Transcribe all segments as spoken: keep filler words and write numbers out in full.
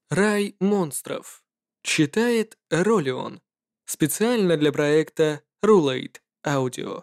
Рай монстров. Читает Ролион. Специально для проекта Rulate Audio.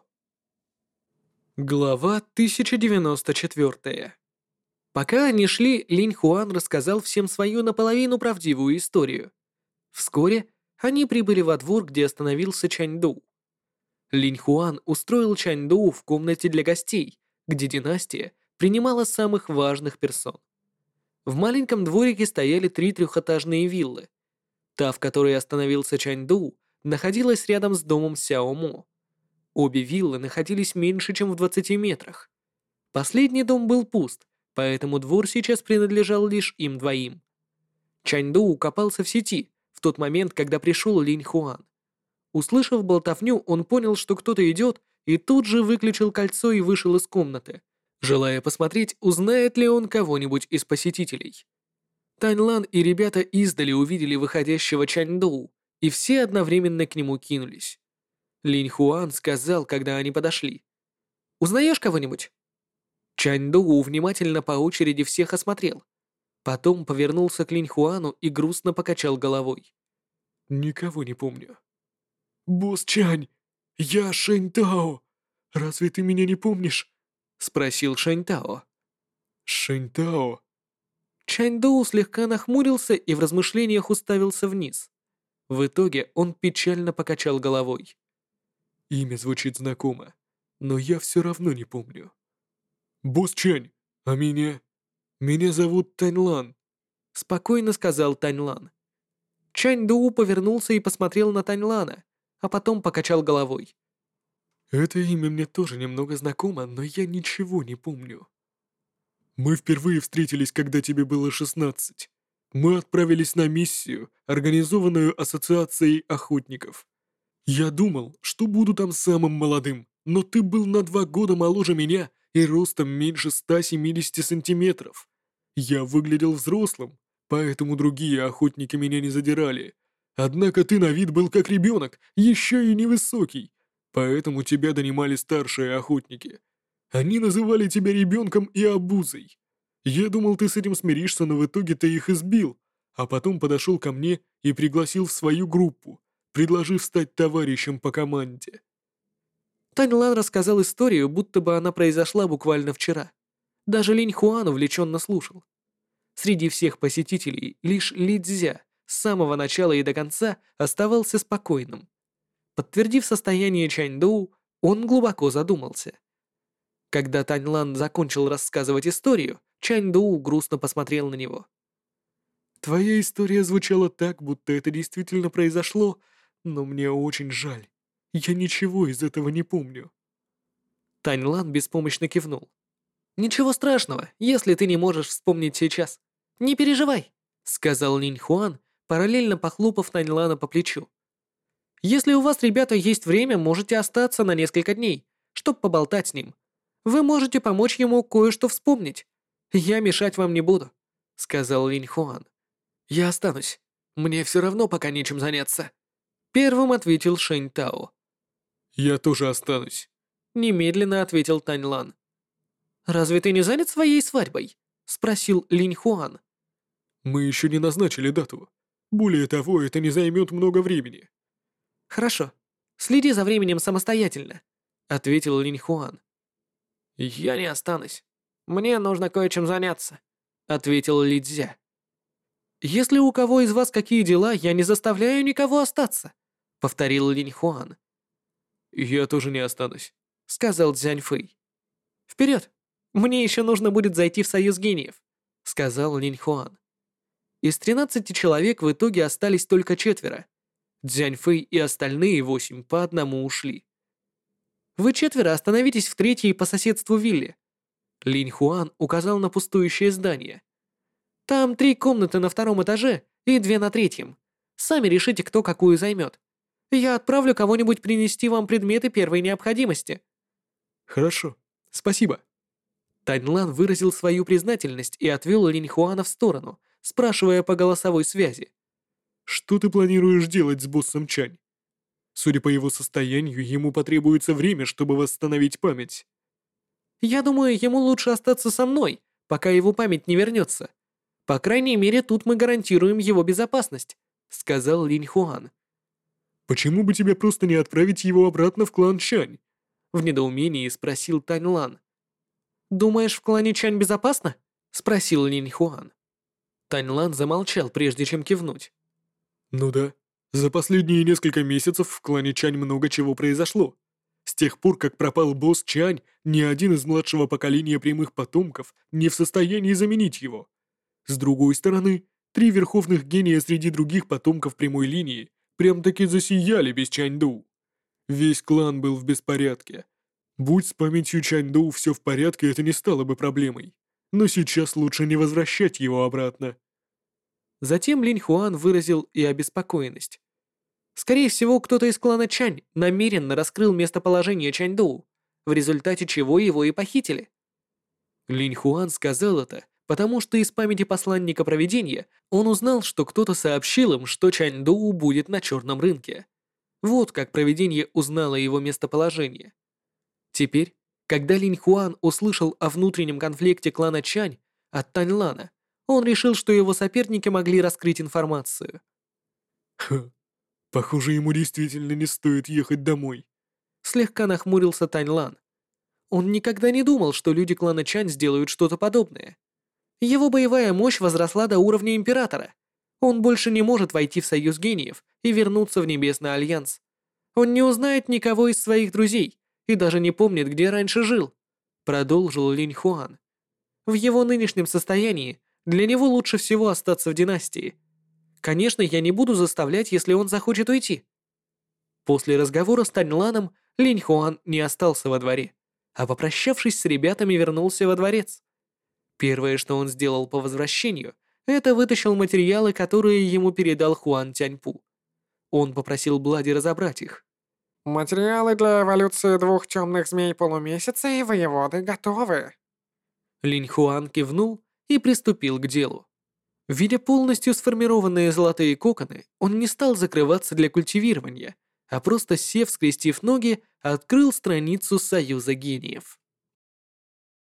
Глава тысяча девяносто четыре. Пока они шли, Линь Хуан рассказал всем свою наполовину правдивую историю. Вскоре они прибыли во двор, где остановился Чаньду. Линь Хуан устроил Чаньду в комнате для гостей, где династия принимала самых важных персон. В маленьком дворике стояли три трехэтажные виллы. Та, в которой остановился Чаньду, находилась рядом с домом Сяо Мо. Обе виллы находились меньше, чем в двадцати метрах. Последний дом был пуст, поэтому двор сейчас принадлежал лишь им двоим. Чаньду копался в сети в тот момент, когда пришел Линь Хуан. Услышав болтовню, он понял, что кто-то идет, и тут же выключил кольцо и вышел из комнаты, желая посмотреть, узнает ли он кого-нибудь из посетителей. Таньлан и ребята издали увидели выходящего Чаньдоу, и все одновременно к нему кинулись. Линь Хуан сказал, когда они подошли: «Узнаешь кого-нибудь?» Чаньдоу внимательно по очереди всех осмотрел. Потом повернулся к Линь Хуану и грустно покачал головой. «Никого не помню». «Босс Чань, я Шэнь Тао. Разве ты меня не помнишь?» — спросил Шэнь Тао. «Шэнь Тао?» Чаньдоу слегка нахмурился и в размышлениях уставился вниз. В итоге он печально покачал головой. Имя звучит знакомо, но я все равно не помню. «Босс Чань, а меня? Меня зовут Таньлан», — спокойно сказал Таньлан. Чаньдоу повернулся и посмотрел на Таньлана, а потом покачал головой. «Это имя мне тоже немного знакомо, но я ничего не помню». «Мы впервые встретились, когда тебе было шестнадцать. Мы отправились на миссию, организованную Ассоциацией охотников. Я думал, что буду там самым молодым, но ты был на два года моложе меня и ростом меньше ста семидесяти сантиметров. Я выглядел взрослым, поэтому другие охотники меня не задирали. Однако ты на вид был как ребенок, еще и невысокий, поэтому тебя донимали старшие охотники. Они называли тебя ребенком и обузой. Я думал, ты с этим смиришься, но в итоге ты их избил, а потом подошел ко мне и пригласил в свою группу, предложив стать товарищем по команде». Таньлан рассказал историю, будто бы она произошла буквально вчера. Даже Линь Хуан увлеченно слушал. Среди всех посетителей лишь Ли Цзя с самого начала и до конца оставался спокойным. Подтвердив состояние Чаньдоу, он глубоко задумался. Когда Таньлан закончил рассказывать историю, Чаньдоу грустно посмотрел на него. «Твоя история звучала так, будто это действительно произошло, но мне очень жаль. Я ничего из этого не помню». Таньлан беспомощно кивнул. «Ничего страшного, если ты не можешь вспомнить сейчас. Не переживай», — сказал Линь Хуан, параллельно похлопав Таньлана по плечу. «Если у вас, ребята, есть время, можете остаться на несколько дней, чтобы поболтать с ним. Вы можете помочь ему кое-что вспомнить. Я мешать вам не буду», — сказал Линь Хуан. «Я останусь. Мне все равно пока нечем заняться», — первым ответил Шэнь Тао. «Я тоже останусь». Немедленно ответил Таньлан. «Разве ты не занят своей свадьбой?» — спросил Линь Хуан. «Мы еще не назначили дату. Более того, это не займет много времени». «Хорошо. Следи за временем самостоятельно», — ответил Линь Хуан. «Я не останусь. Мне нужно кое-чем заняться», — ответил Ли Цзя. «Если у кого из вас какие дела, я не заставляю никого остаться», — повторил Линь Хуан. «Я тоже не останусь», — сказал Цзянь Фэй. «Вперед! Мне еще нужно будет зайти в Союз гениев», — сказал Линь Хуан. Из тринадцати человек в итоге остались только четверо. Цзянь Фэй и остальные восемь по одному ушли. «Вы четверо остановитесь в третьей по соседству вилле». Линь Хуан указал на пустующее здание. «Там три комнаты на втором этаже и две на третьем. Сами решите, кто какую займет. Я отправлю кого-нибудь принести вам предметы первой необходимости». «Хорошо. Спасибо». Таньлан выразил свою признательность и отвел Линь Хуана в сторону, спрашивая по голосовой связи. «Что ты планируешь делать с боссом Чань? Судя по его состоянию, ему потребуется время, чтобы восстановить память». «Я думаю, ему лучше остаться со мной, пока его память не вернется. По крайней мере, тут мы гарантируем его безопасность, сказал Линь Хуан. Почему бы тебе просто не отправить его обратно в клан Чань? В недоумении спросил Тань Лан. Думаешь, в клане Чань безопасно? Спросил Линь Хуан. Тань Лан замолчал, прежде чем кивнуть. Ну да. За последние несколько месяцев в клане Чань много чего произошло. С тех пор, как пропал босс Чань, ни один из младшего поколения прямых потомков не в состоянии заменить его. С другой стороны, три верховных гения среди других потомков прямой линии прям-таки засияли без Чаньду. Весь клан был в беспорядке. Будь с памятью Чаньду все в порядке, это не стало бы проблемой. Но сейчас лучше не возвращать его обратно. Затем Линь Хуан выразил и обеспокоенность. Скорее всего, кто-то из клана Чань намеренно раскрыл местоположение Чаньдоу, в результате чего его и похитили. Линь Хуан сказал это, потому что из памяти посланника провидения он узнал, что кто-то сообщил им, что Чаньдоу будет на черном рынке. Вот как провидение узнало его местоположение. Теперь, когда Линь Хуан услышал о внутреннем конфликте клана Чань от Тань Лана, он решил, что его соперники могли раскрыть информацию. Ха, похоже, ему действительно не стоит ехать домой. Слегка нахмурился Тань Лан. Он никогда не думал, что люди клана Чань сделают что-то подобное. Его боевая мощь возросла до уровня Императора. Он больше не может войти в Союз Гениев и вернуться в Небесный Альянс. Он не узнает никого из своих друзей и даже не помнит, где раньше жил, продолжил Линь Хуан. В его нынешнем состоянии для него лучше всего остаться в династии. Конечно, я не буду заставлять, если он захочет уйти. После разговора с Тань Ланом Линь Хуан не остался во дворе, а попрощавшись с ребятами, вернулся во дворец. Первое, что он сделал по возвращению, это вытащил материалы, которые ему передал Хуан Тяньпу. Он попросил Блади разобрать их. Материалы для эволюции двух темных змей полумесяца и воеводы готовы. Линь Хуан кивнул и приступил к делу. Видя полностью сформированные золотые коконы, он не стал закрываться для культивирования, а просто сев, скрестив ноги, открыл страницу Союза Гениев.